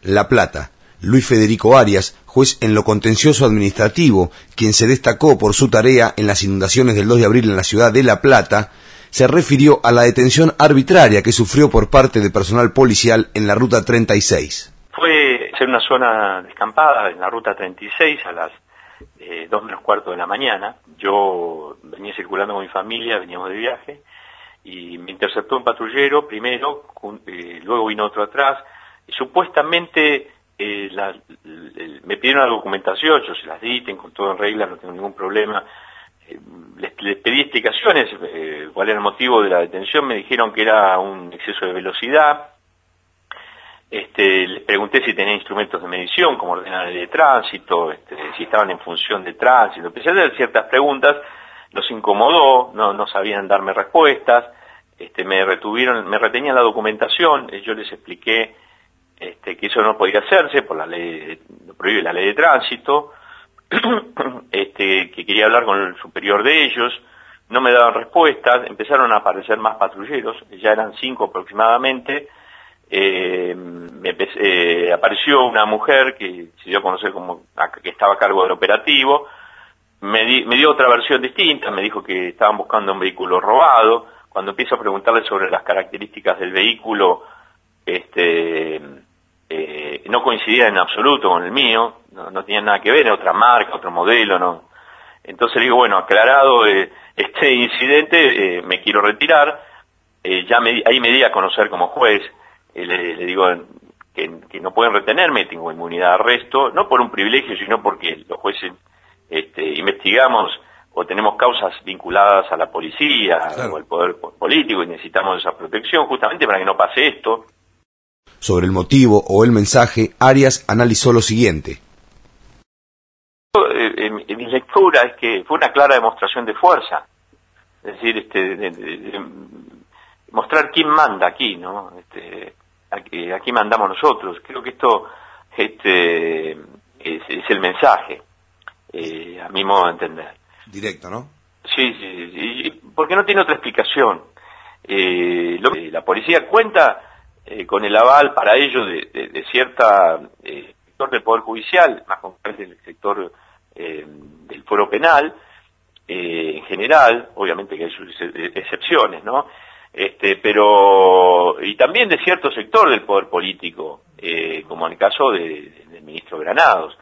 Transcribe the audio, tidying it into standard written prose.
La Plata. Luis Federico Arias, juez en lo contencioso administrativo, quien se destacó por su tarea en las inundaciones del 2 de abril en la ciudad de La Plata, se refirió a la detención arbitraria que sufrió por parte de personal policial en la Ruta 36. Fue en una zona descampada en la Ruta 36 a las 2 menos cuarto de la mañana. Yo venía circulando con mi familia, veníamos de viaje, y me interceptó un patrullero primero, luego vino otro atrás, y supuestamente me pidieron la documentación, yo se las di, tengo todo en regla, no tengo ningún problema. Les pedí explicaciones, cuál era el motivo de la detención, me dijeron que era un exceso de velocidad. Les pregunté si tenían instrumentos de medición, como ordena la ley de tránsito, si estaban en función de tránsito. Empecé a hacer ciertas preguntas, los incomodó, no sabían darme respuestas, me retenían la documentación, yo les expliqué que eso no podía hacerse por la ley, lo prohíbe la ley de tránsito, que quería hablar con el superior de ellos, no me daban respuestas, empezaron a aparecer más patrulleros, ya eran 5 aproximadamente. Apareció una mujer que se dio a conocer como que estaba a cargo del operativo, me dio otra versión distinta, me dijo que estaban buscando un vehículo robado. Cuando empiezo a preguntarle sobre las características del vehículo, no coincidía en absoluto con el mío, no tenía nada que ver, era otra marca, otro modelo, no. Entonces le digo, bueno, aclarado este incidente, me quiero retirar. Ahí me di a conocer como juez. Le digo que no pueden retenerme, tengo inmunidad de arresto, no por un privilegio, sino porque los jueces investigamos o tenemos causas vinculadas a la policía, claro, o al poder político, y necesitamos esa protección justamente para que no pase esto. Sobre el motivo o el mensaje, Arias analizó lo siguiente. En mi lectura es que fue una clara demostración de fuerza, es decir, de mostrar quién manda aquí, ¿no? Aquí mandamos nosotros. Creo que esto es el mensaje, a mi modo de entender. Directo, ¿no? Sí, porque no tiene otra explicación. La policía cuenta con el aval para ello de cierta sector del Poder Judicial, más concretamente del sector del fuero penal, en general, obviamente que hay sus excepciones, ¿no? Pero y también de cierto sector del poder político, como en el caso del ministro Granados.